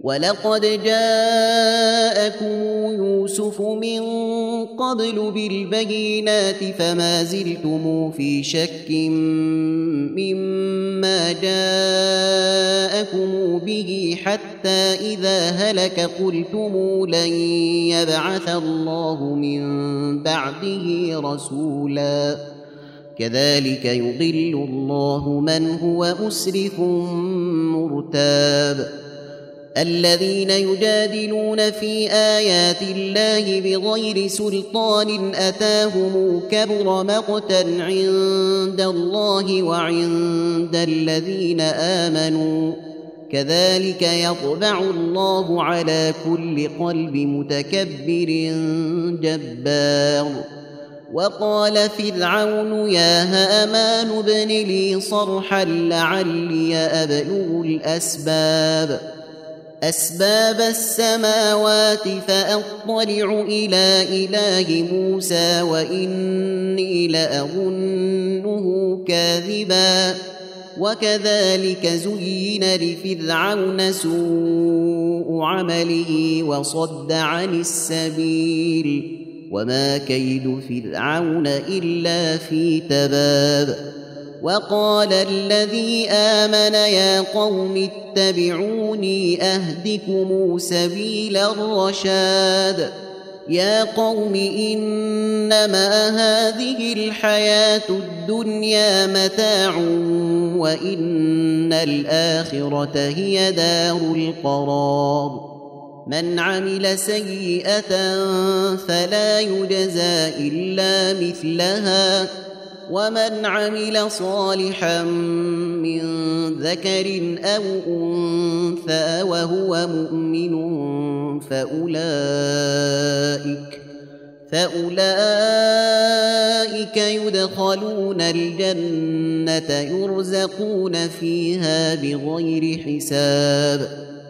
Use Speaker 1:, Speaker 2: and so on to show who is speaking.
Speaker 1: ولقد جاءكم يوسف من قبل بالبينات فما زلتم في شك مما جاءكم به حتى إذا هلك قلتم لن يبعث الله من بعده رسولا كذلك يضل الله من هو مسرف مرتاب الذين يجادلون في آيات الله بغير سلطان أتاهم كبر مقتا عند الله وعند الذين آمنوا كذلك يطبع الله على كل قلب متكبر جبار وقال فرعون يا هامان ابن لي صرحا لعلي أبلغ أسباب السماوات فأطلع إلى إله موسى وإني لأظنه كاذبا وكذلك زين لفرعون سوء عمله وصد عن السبيل وما كيد فرعون إلا في تباب وقال الذي آمن يا قوم اتبعوني أهدكم سبيل الرشاد يا قوم إنما هذه الحياة الدنيا متاع وإن الآخرة هي دار القرار من عمل سيئة فلا يجزى إلا مثلها ومن عمل صالحا من ذكر أو أنثى وهو مؤمن فأولئك يدخلون الجنة يرزقون فيها بغير حساب